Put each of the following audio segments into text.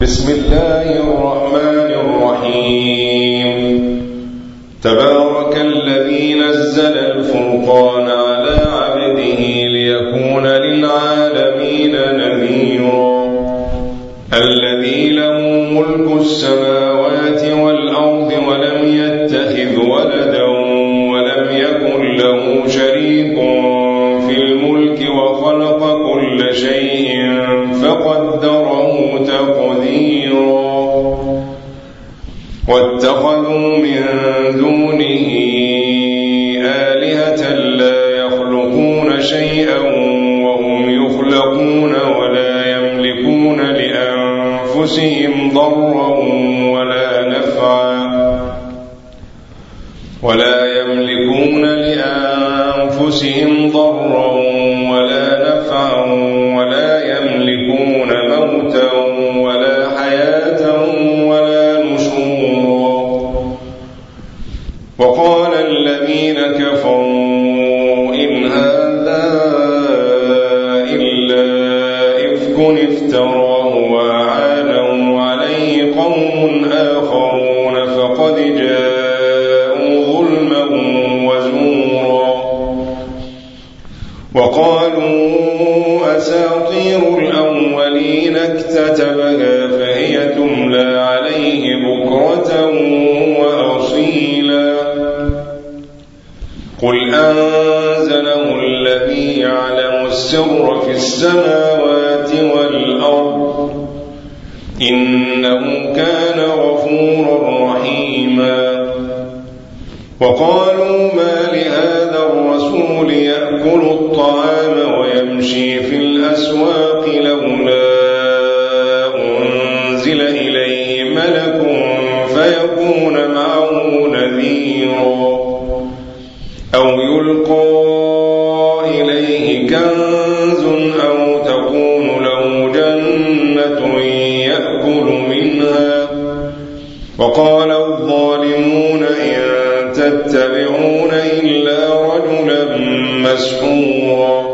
بسم الله الرحمن الرحيم. تبارك الذي نزل الفرقان على عبده ليكون للعالمين نذيرا. الذي له ملك السماوات والأرض ولم يتخذ ولدا ولم يكن له شريك في الملك وخلق كل شيء فقدره تقديرا. واتخذوا من دونه آلهة لا يخلقون شيئا وهم يخلقون ولا يملكون لأنفسهم ضرا ولا نفعا ولا يملكون موتا ولا حياة ولا نشورا. وقال الذين كفروا إن هذا إلا إفك افتراه وأعانه عليه قوم آخرون فقد جاءوا ظلما وزورا. وقالوا أساطير الأولين اكتتبها فهي تملى عليه بكرة وأصيلا. قل أنزله الذي يعلم السر في السماوات والأرض إنه كان غفورا رحيما. وقالوا ما لهذا الرسول يأكل الطعام ويمشي في الأسواق لولا أنزل إليه ملك فيكون معه نذيرا أو يلقى إليه كنز أو تكون له جنة يأكل منها. وقال الظالمون إن تتبعون إلا رجلا مسحورا.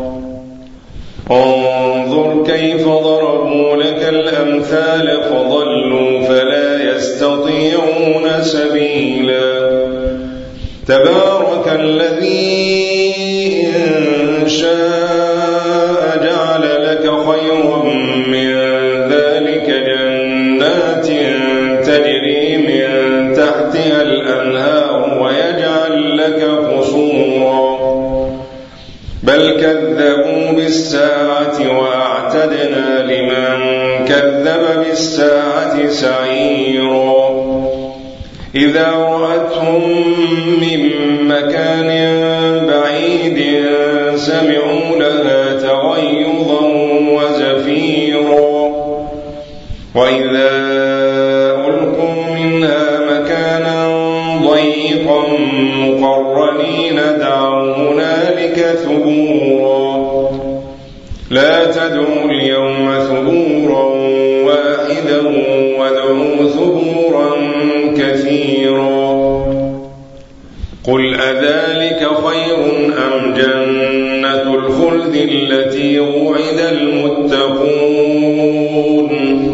انظر كيف ضربوا لك الأمثال فضلوا فلا يستطيعون سبيلا. تبارك الذي إن شاء جعل لك خيرا من ذلك جنات تجري من تحتها الأنهار ويجعل لك قصورا. بل كذبوا بالساعة وأعتدنا لمن كذب بالساعة سعيرا. إذا رأتهم من مكان بعيد سمعوا لها تغيظا وزفيرا. وإذا ألقوا منها مكانا ضيقا مقرنين دعوا هنالك ثبورا. لا تدعوا اليوم ثبورا واحدا وادعوا ثبورا كثيرا. قل أذلك خير أم جنة الخلد التي وعد المتقون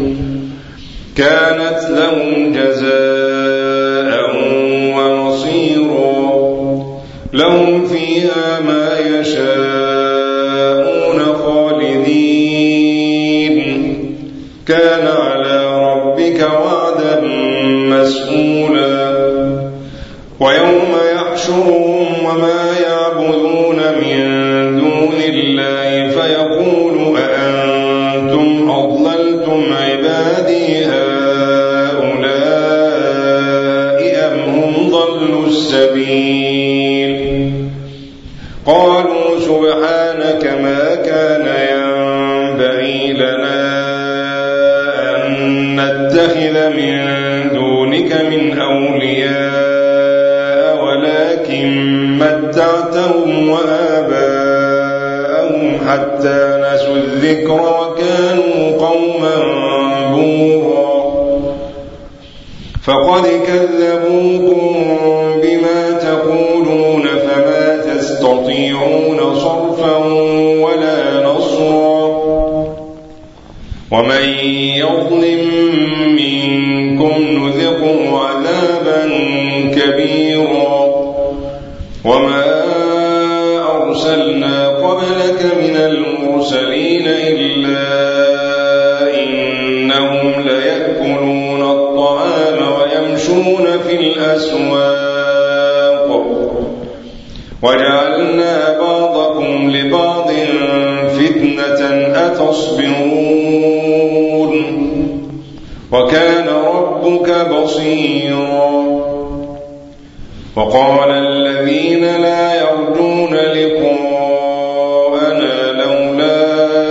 كانت لهم جزاء ومصيرا. لهم فيها ما يشاءون خالدين كان على ربك وعدا مسئولا. ويوم يحشرهم وما يعبدون من دون الله فيقول أأنتم أضللتم عبادي هؤلاء أم هم ضلوا السبيل. قالوا سبحانك ما كان ينبغي لنا أن نتخذ من دونك من أولياء ولكن متعتهم وآباءهم حتى نسوا الذكر وكانوا قوما بورا. فقد كذبوكم بما تقولون فما تستطيعون صرفا ولا نصرا. ومن يظلم منكم نذقه عذابا كبيرا وما أرسلنا قبلك من المرسلين إلا إنهم ليأكلون الطعام ويمشون في الأسواق وجعلنا بعضكم لبعض فتنة أتصبرون وكان ربك بصيرا وقال الذين لا يرجون لقاءنا لولا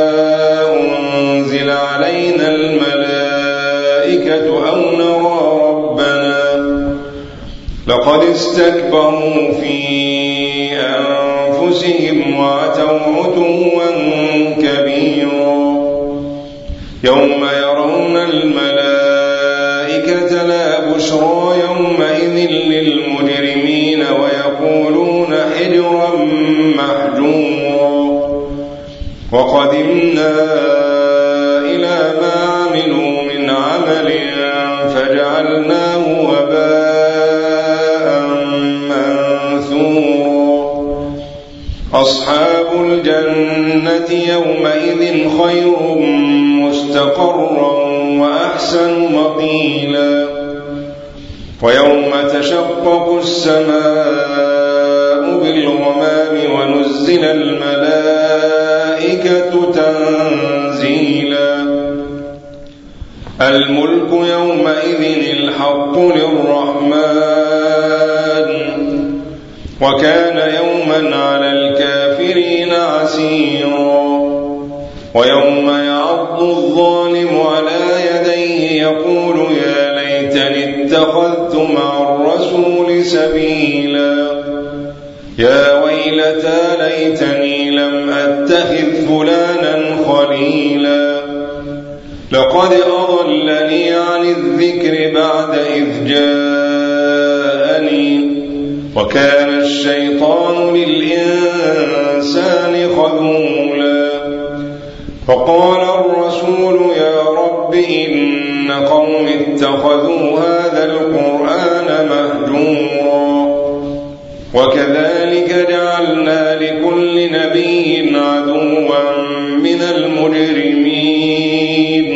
أنزل علينا الملائكة أو نرى ربنا لقد استكبروا في أنفسهم وعتوا عتوا كبيرا يوم يرون الملائكة لا بشرى يومئذ للمجرمين ويقولون حجرا محجورا وقدمنا إلى ما عملوا من عمل فجعلناه وباء منثورا أصحاب الجنة يومئذ خير مستقرا وأحسن مقيلا ويوم تشقق السماء بالغمام ونزل الملائكة تنزيلا الملك يومئذ الحق للرحمن وكان يوما على الكافرين عسيرا ويوم يعض الظالم على يديه يقول يا ليتني اتخذت مع الرسول سبيلا يا ويلتى ليتني لم أتخذ فلانا خليلا لقد أضلني عن الذكر بعد إذ جاءني وكان الشيطان للإنسان خذولا فقال الرسول يا رب إن قوم اتخذوا هذا القرآن مهجورا وكذلك جعلنا لكل نبي عدوا من المجرمين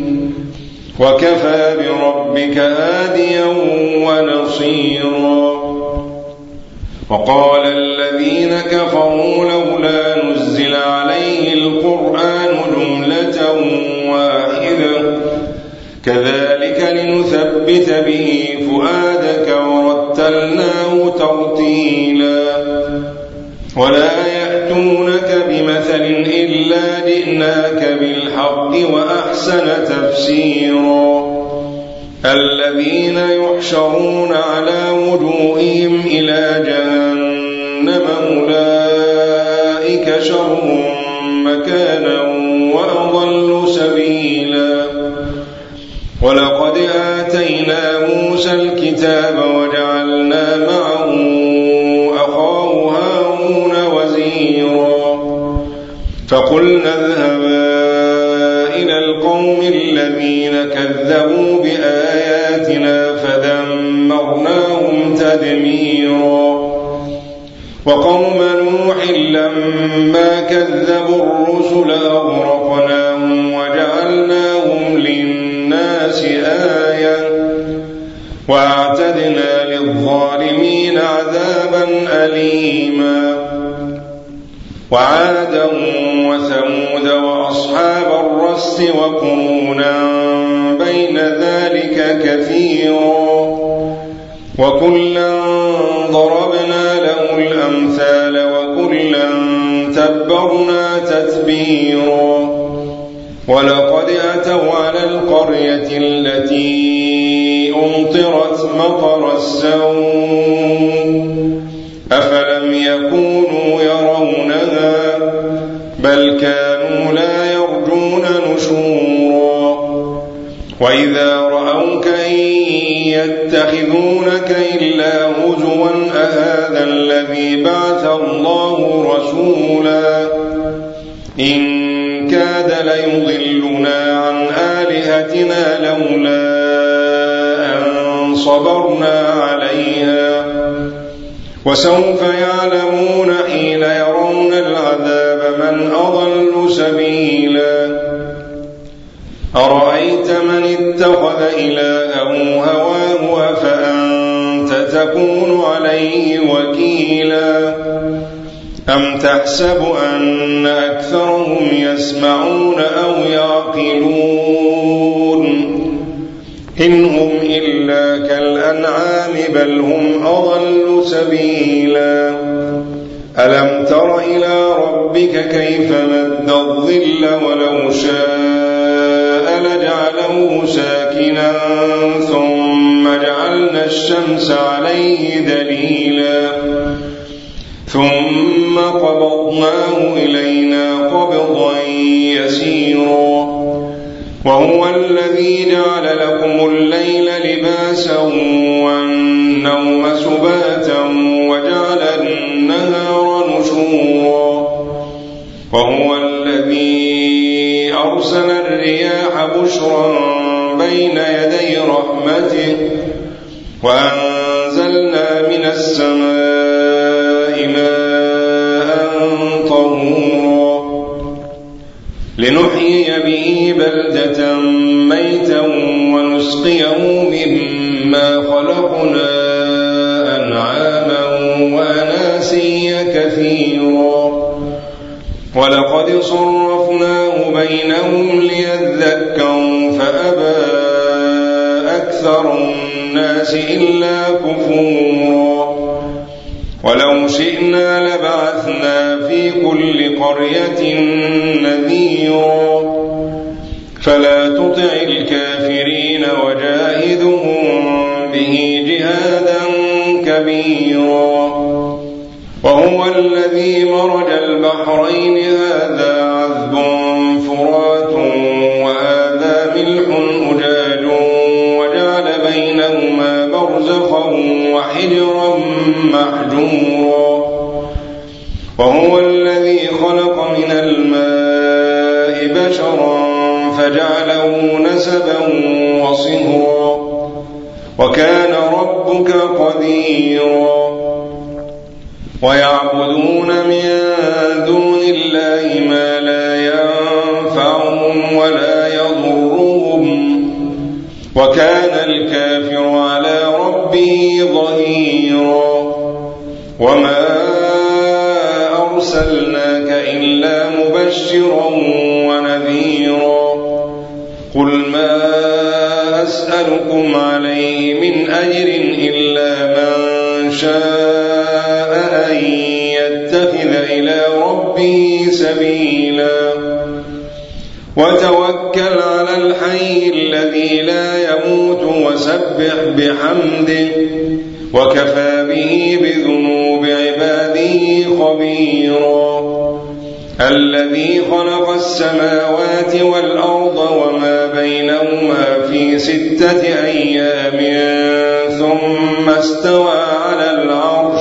وكفى بربك هاديا ونصيرا وقال الذين كفروا لولا نزل عليه القرآن جملة واحدة كذلك لنثبت به فؤادك ورتلناه ترتيلا ولا يأتونك بمثل إلا جئناك بالحق وأحسن تفسيرا الذين يحشرون على وجوههم إلى جهنم أولئك شر مكانا وأضل سبيلا ولقد آتينا موسى الكتاب وجعلنا معه أخاه هارون وزيرا فقلنا اذهبا إلى القوم الذين كذبوا بآياتنا فدمرناهم تدميرا وقوم نوح لما كذبوا الرسل أغرقناهم وجعلناهم للناس آية وأعتدنا للظالمين عذابا أليما وعادا وثمود وأصحاب الرس وقرونا بين ذلك كثيرا وكلا ضربنا له الأمثال وكلا تبرنا تتبيرا ولقد أتوا على القرية التي أمطرت مطر السوء أفلم يكونوا يرونها بل كانوا لا يرجون نشورا وإذا رأوك إن يتخذونك إلا هزوا أهذا الذي بعث الله رسولا إن كاد ليضلنا عن آياتنا لولا أن صبرنا عليها وسوف يعلمون حين يرون العذاب من أضل سبيلا أرأيت من اتخذ إلهه هواه أفأنت تكون عليه وكيلا أم تحسب أن أكثرهم يسمعون أو يعقلون إن هم إلا كالأنعام بل هم أضل سبيلا ألم تر إلى ربك كيف مد الظل ولو شاء لجعله ساكنا ثم جعلنا الشمس عليه دليلا ثم قبضناه إلينا قبضا يسيرا وهو الذي جعل لكم الليل لباسا والنوم سباتا وجعل النهار نشورا وهو الذي أرسل الرياح بشرا بين يدي رحمته وأنزلنا من السماء ماء طهورا لنحيي به بلدة ميتا ونسقيه مما خلقنا أنعاما وأناسيا كثيرا ولقد صرفناه بينهم ليذكروا فأبى أكثر الناس إلا كفورا ولو شئنا لبعثنا في كل قرية نذيرا فلا تطع الكافرين وجاهدهم به جهادا كبيرا وهو الذي مرج البحرين هذا عذب فرات وهذا ملح أجاج وجعل بينهما برزخا وحجرا محجورا وهو الذي خلق من الماء بشرا فجعله نسبا وصهرا وكان ربك قديرا ويعبدون من دون الله ما لا ينفعهم ولا يضرهم وكان الكافر على ربه ظهيرا وما أرسلناك إلا مبشرا ونذيرا قل ما أسألكم عليه من أجر إلا من شاء أن يتخذ إلى ربه سبيلا وتوكل على الحي الذي لا يموت وسبح بحمده وكفى به بذنوب عباده خبيرا الذي خلق السماوات والأرض وما بينهما في 6 أيام ثم استوى على العرش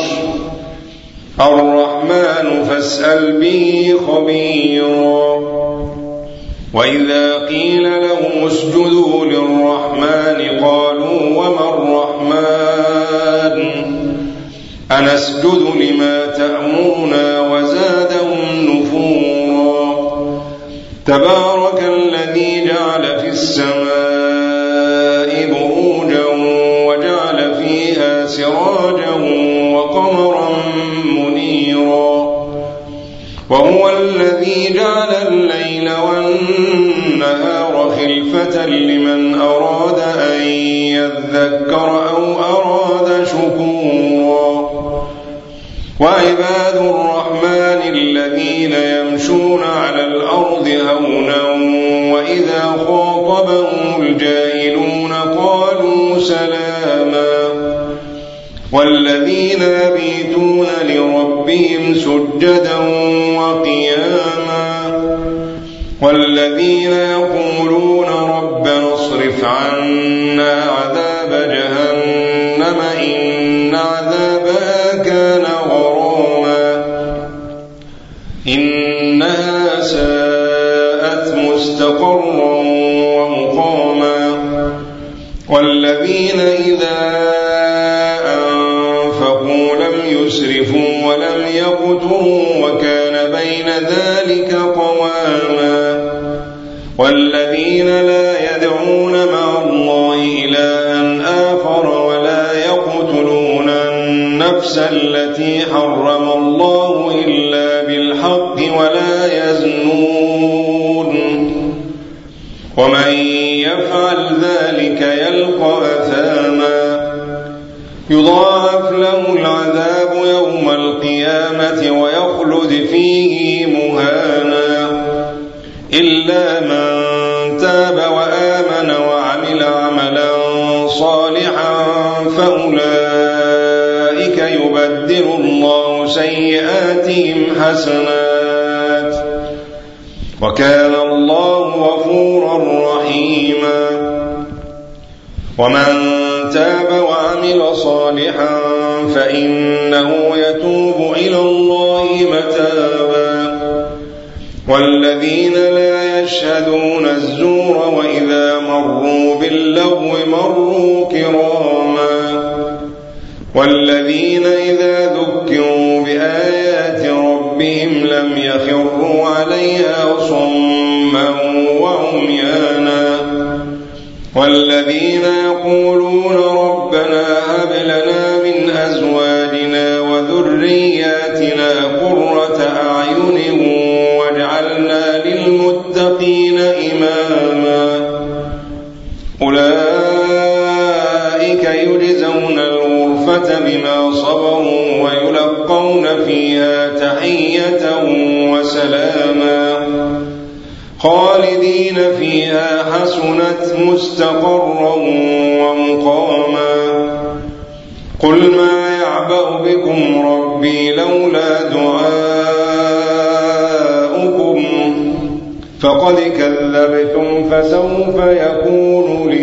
الرحمن فاسأل به خبيرا وإذا قيل لهم اسجدوا للرحمن قالوا وما الرحمن أنسجد لما تأمرنا وزادهم نفورا تبارك الذي جعل في السماء بروجا وجعل فيها سراجا وقمرا منيرا وهو الذي جعل الليل والنهار خلفة لمن أراد أن يذكر أو أراد شكورا وعباد الرحمن الذين يمشون على الأرض هونا وإذا خاطبهم الجاهلون قالوا سلاما والذين يبيتون لربهم سجدا وقياما والذين يقولون ربنا اصرف عنا عذاب جهنم إن عذابها كان غراما إنها ساءت مستقرا ومقاما والذين إذا أنفقوا لم يسرفوا ولم يقتروا وكان بين ذلك قواما والذين لا يدعون مع الله إلها آخر ولا يقتلون النفس التي حرم الله إلا بالحق ولا يزنون ومن يفعل ذلك يلقى أثاما يضاعف له العذاب يوم القيامة ويخلد فيه مهانا إلا من تاب وآمن وعمل عملا صالحا فأولئك يبدل الله سيئاتهم حسنات وكان الله غفورا رحيما ومن تاب وعمل صالحا فإنه يتوب إلى الله متابا والذين لا يشهدون الزور وإذا مروا باللغو مروا كراما والذين إذا ذكروا بآيات ربهم لم يخروا عليها صما وعميانا والذين يقولون ربنا هب لنا من أزواجنا وذرياتنا قرة أعين واجعلنا للمتقين إماما أولئك يجزون الغرفة بما صبروا ويلقون فيها تحية وسلاما خالدين فيها حسنت مستقرا ومقاما قل ما يعبأ بكم ربي لولا دعاؤكم فقد كذبتم فسوف يكون